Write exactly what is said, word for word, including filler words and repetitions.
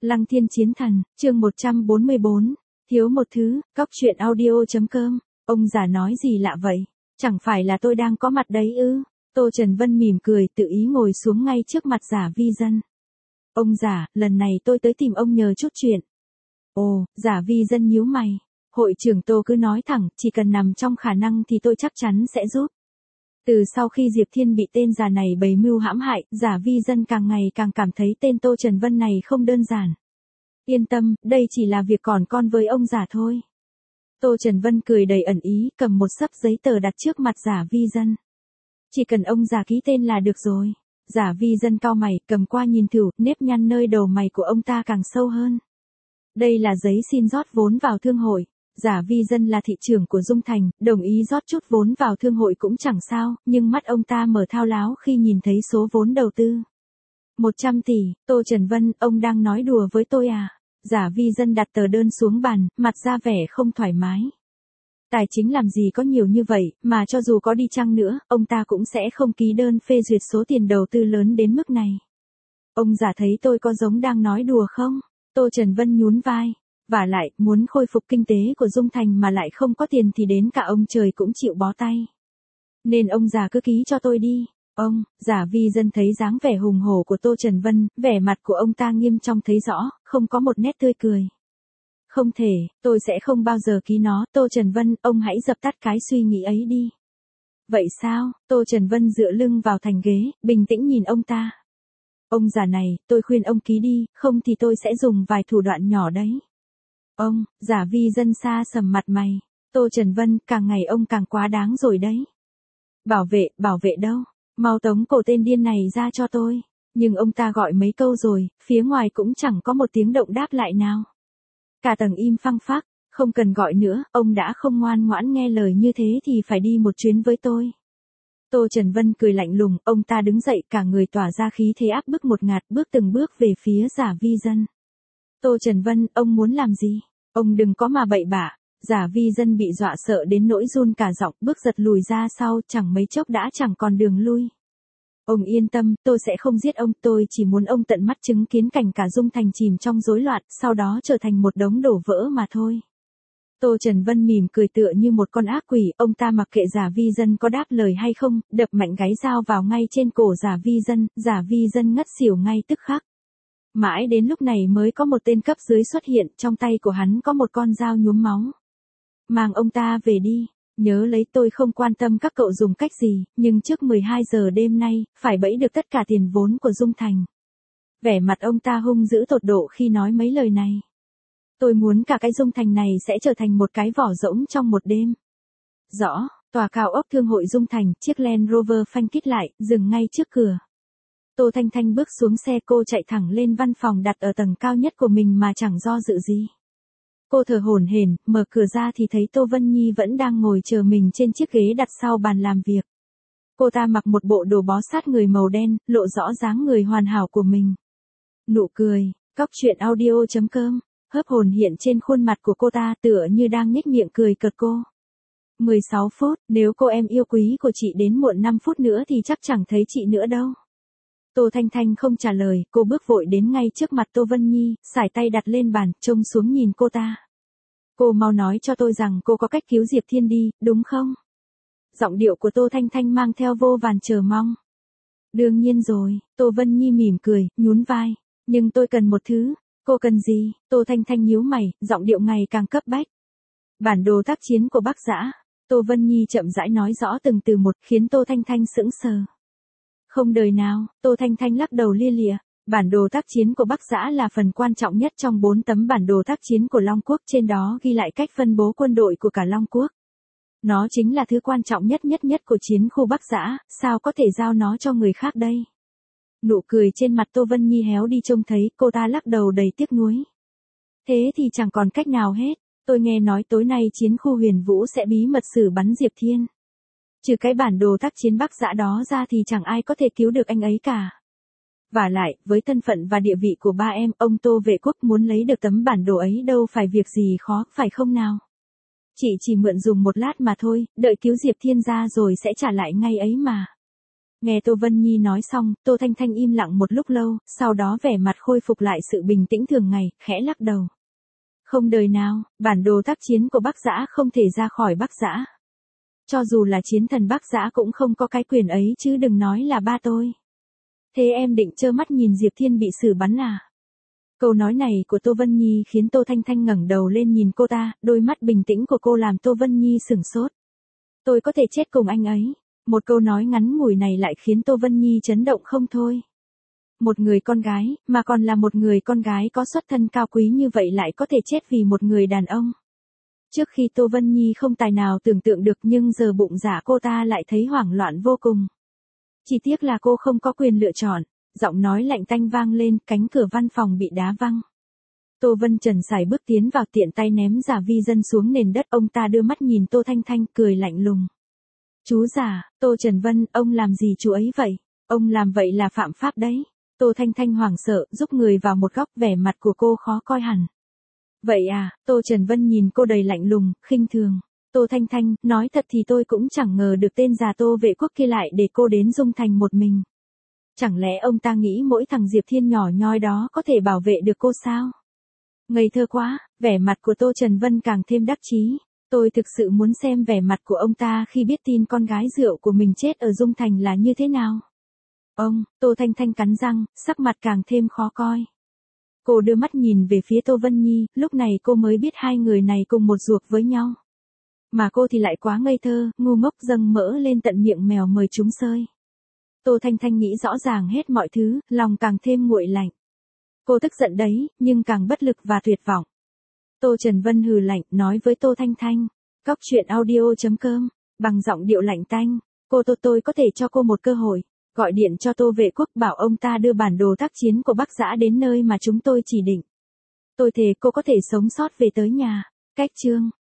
Lăng Thiên Chiến Thần, chương một trăm bốn mươi bốn, thiếu một thứ, cóc truyện audio.com, ông già nói gì lạ vậy? Chẳng phải là tôi đang có mặt đấy ư? Tô Trần Vân mỉm cười tự ý ngồi xuống ngay trước mặt Giả Vi Dân. Ông già, lần này tôi tới tìm ông nhờ chút chuyện. Ồ, Giả Vi Dân nhíu mày. Hội trưởng Tô cứ nói thẳng, chỉ cần nằm trong khả năng thì tôi chắc chắn sẽ giúp. Từ sau khi Diệp Thiên bị tên già này bày mưu hãm hại, Giả Vi Dân càng ngày càng cảm thấy tên Tô Trần Vân này không đơn giản. Yên tâm, đây chỉ là việc còn con với ông già thôi. Tô Trần Vân cười đầy ẩn ý, cầm một xấp giấy tờ đặt trước mặt Giả Vi Dân. Chỉ cần ông già ký tên là được rồi. Giả Vi Dân cau mày, cầm qua nhìn thử, nếp nhăn nơi đầu mày của ông ta càng sâu hơn. Đây là giấy xin rót vốn vào thương hội. Giả Vi Dân là thị trưởng của Dung Thành, đồng ý rót chút vốn vào thương hội cũng chẳng sao, nhưng mắt ông ta mở thao láo khi nhìn thấy số vốn đầu tư. một trăm tỷ, Tô Trần Vân, ông đang nói đùa với tôi à? Giả Vi Dân đặt tờ đơn xuống bàn, mặt ra vẻ không thoải mái. Tài chính làm gì có nhiều như vậy, mà cho dù có đi chăng nữa, ông ta cũng sẽ không ký đơn phê duyệt số tiền đầu tư lớn đến mức này. Ông già thấy tôi có giống đang nói đùa không? Tô Trần Vân nhún vai. Vả lại, muốn khôi phục kinh tế của Dung Thành mà lại không có tiền thì đến cả ông trời cũng chịu bó tay. Nên ông già cứ ký cho tôi đi. Ông, Giả Vi Dân thấy dáng vẻ hùng hổ của Tô Trần Vân, vẻ mặt của ông ta nghiêm trong thấy rõ, không có một nét tươi cười. Không thể, tôi sẽ không bao giờ ký nó, Tô Trần Vân, ông hãy dập tắt cái suy nghĩ ấy đi. Vậy sao? Tô Trần Vân dựa lưng vào thành ghế, bình tĩnh nhìn ông ta. Ông già này, tôi khuyên ông ký đi, không thì tôi sẽ dùng vài thủ đoạn nhỏ đấy. Ông, Giả Vi Dân xa sầm mặt mày. Tô Trần Vân, càng ngày ông càng quá đáng rồi đấy. Bảo vệ, bảo vệ đâu? Mau tống cổ tên điên này ra cho tôi. Nhưng ông ta gọi mấy câu rồi, phía ngoài cũng chẳng có một tiếng động đáp lại nào. Cả tầng im phăng phắc, không cần gọi nữa, ông đã không ngoan ngoãn nghe lời như thế thì phải đi một chuyến với tôi. Tô Trần Vân cười lạnh lùng, ông ta đứng dậy cả người tỏa ra khí thế áp bức một ngạt bước từng bước về phía Giả Vi Dân. Tô Trần Vân, ông muốn làm gì? Ông đừng có mà bậy bạ. Giả Vi Dân bị dọa sợ đến nỗi run cả giọng, bước giật lùi ra sau, chẳng mấy chốc đã chẳng còn đường lui. Ông yên tâm, tôi sẽ không giết ông, tôi chỉ muốn ông tận mắt chứng kiến cảnh cả Dung Thành chìm trong rối loạn, sau đó trở thành một đống đổ vỡ mà thôi. Tô Trần Vân mỉm cười tựa như một con ác quỷ, ông ta mặc kệ Giả Vi Dân có đáp lời hay không, đập mạnh gáy dao vào ngay trên cổ Giả Vi Dân, Giả Vi Dân ngất xỉu ngay tức khắc. Mãi đến lúc này mới có một tên cấp dưới xuất hiện, trong tay của hắn có một con dao nhuốm máu. Mang ông ta về đi, nhớ lấy, tôi không quan tâm các cậu dùng cách gì, nhưng trước mười hai giờ đêm nay, phải bẫy được tất cả tiền vốn của Dung Thành. Vẻ mặt ông ta hung dữ tột độ khi nói mấy lời này. Tôi muốn cả cái Dung Thành này sẽ trở thành một cái vỏ rỗng trong một đêm. Rõ, tòa cao ốc thương hội Dung Thành, chiếc Land Rover phanh kít lại, dừng ngay trước cửa. Tô Thanh Thanh bước xuống xe, cô chạy thẳng lên văn phòng đặt ở tầng cao nhất của mình mà chẳng do dự gì. Cô thở hổn hển, mở cửa ra thì thấy Tô Vân Nhi vẫn đang ngồi chờ mình trên chiếc ghế đặt sau bàn làm việc. Cô ta mặc một bộ đồ bó sát người màu đen, lộ rõ dáng người hoàn hảo của mình. Nụ cười, cóc truyện audio.com, hớp hồn hiện trên khuôn mặt của cô ta tựa như đang nhếch miệng cười cợt cô. mười sáu phút, nếu cô em yêu quý của chị đến muộn năm phút nữa thì chắc chẳng thấy chị nữa đâu. Tô Thanh Thanh không trả lời, cô bước vội đến ngay trước mặt Tô Vân Nhi, sải tay đặt lên bàn, trông xuống nhìn cô ta. Cô mau nói cho tôi rằng cô có cách cứu Diệp Thiên đi, đúng không? Giọng điệu của Tô Thanh Thanh mang theo vô vàn chờ mong. Đương nhiên rồi, Tô Vân Nhi mỉm cười, nhún vai. Nhưng tôi cần một thứ. Cô cần gì? Tô Thanh Thanh nhíu mày, giọng điệu ngày càng cấp bách. Bản đồ tác chiến của Bắc Dã. Tô Vân Nhi chậm rãi nói rõ từng từ một, khiến Tô Thanh Thanh sững sờ. Không đời nào, Tô Thanh Thanh lắc đầu lia lịa. Bản đồ tác chiến của Bắc Dã là phần quan trọng nhất trong bốn tấm bản đồ tác chiến của Long Quốc, trên đó ghi lại cách phân bố quân đội của cả Long Quốc. Nó chính là thứ quan trọng nhất nhất nhất của chiến khu Bắc Dã, sao có thể giao nó cho người khác đây? Nụ cười trên mặt Tô Vân Nhi héo đi trông thấy, cô ta lắc đầu đầy tiếc nuối. Thế thì chẳng còn cách nào hết, tôi nghe nói tối nay chiến khu Huyền Vũ sẽ bí mật xử bắn Diệp Thiên. Trừ cái bản đồ tác chiến Bắc Dã đó ra thì chẳng ai có thể cứu được anh ấy cả. Vả lại, với thân phận và địa vị của ba em, ông Tô Vệ Quốc muốn lấy được tấm bản đồ ấy đâu phải việc gì khó, phải không nào? Chị chỉ mượn dùng một lát mà thôi, đợi cứu Diệp Thiên ra rồi sẽ trả lại ngay ấy mà. Nghe Tô Vân Nhi nói xong, Tô Thanh Thanh im lặng một lúc lâu, sau đó vẻ mặt khôi phục lại sự bình tĩnh thường ngày, khẽ lắc đầu. Không đời nào, bản đồ tác chiến của Bắc Giã không thể ra khỏi Bắc Giã. Cho dù là chiến thần Bắc Giã cũng không có cái quyền ấy chứ đừng nói là ba tôi. Thế em định trơ mắt nhìn Diệp Thiên bị xử bắn à? Câu nói này của Tô Vân Nhi khiến Tô Thanh Thanh ngẩng đầu lên nhìn cô ta, đôi mắt bình tĩnh của cô làm Tô Vân Nhi sửng sốt. Tôi có thể chết cùng anh ấy. Một câu nói ngắn ngủi này lại khiến Tô Vân Nhi chấn động không thôi. Một người con gái, mà còn là một người con gái có xuất thân cao quý như vậy lại có thể chết vì một người đàn ông. Trước khi Tô Vân Nhi không tài nào tưởng tượng được nhưng giờ bụng dạ cô ta lại thấy hoảng loạn vô cùng. Chỉ tiếc là cô không có quyền lựa chọn. Giọng nói lạnh tanh vang lên, cánh cửa văn phòng bị đá văng. Tô Vân Trần sải bước tiến vào tiện tay ném giả vi dân xuống nền đất. Ông ta đưa mắt nhìn Tô Thanh Thanh cười lạnh lùng. Chú già, Tô Trần Vân, ông làm gì chú ấy vậy? Ông làm vậy là phạm pháp đấy. Tô Thanh Thanh hoảng sợ, giúp người vào một góc, vẻ mặt của cô khó coi hẳn. Vậy à, Tô Trần Vân nhìn cô đầy lạnh lùng, khinh thường. Tô Thanh Thanh, nói thật thì tôi cũng chẳng ngờ được tên già Tô Vệ Quốc kia lại để cô đến Dung Thành một mình. Chẳng lẽ ông ta nghĩ mỗi thằng Diệp Thiên nhỏ nhoi đó có thể bảo vệ được cô sao? Ngây thơ quá, vẻ mặt của Tô Trần Vân càng thêm đắc chí. Tôi thực sự muốn xem vẻ mặt của ông ta khi biết tin con gái rượu của mình chết ở Dung Thành là như thế nào. Ông, Tô Thanh Thanh cắn răng, sắc mặt càng thêm khó coi. Cô đưa mắt nhìn về phía Tô Vân Nhi, lúc này cô mới biết hai người này cùng một ruột với nhau. Mà cô thì lại quá ngây thơ, ngu ngốc dâng mỡ lên tận miệng mèo mời chúng sơi. Tô Thanh Thanh nghĩ rõ ràng hết mọi thứ, lòng càng thêm nguội lạnh. Cô tức giận đấy, nhưng càng bất lực và tuyệt vọng. Tô Trần Vân hừ lạnh, nói với Tô Thanh Thanh. Cóc truyện audio chấm com, bằng giọng điệu lạnh tanh. Cô Tô tôi có thể cho cô một cơ hội. Gọi điện cho Tô Vệ Quốc bảo ông ta đưa bản đồ tác chiến của Bắc Giã đến nơi mà chúng tôi chỉ định. Tôi thề cô có thể sống sót về tới nhà. Cách chương.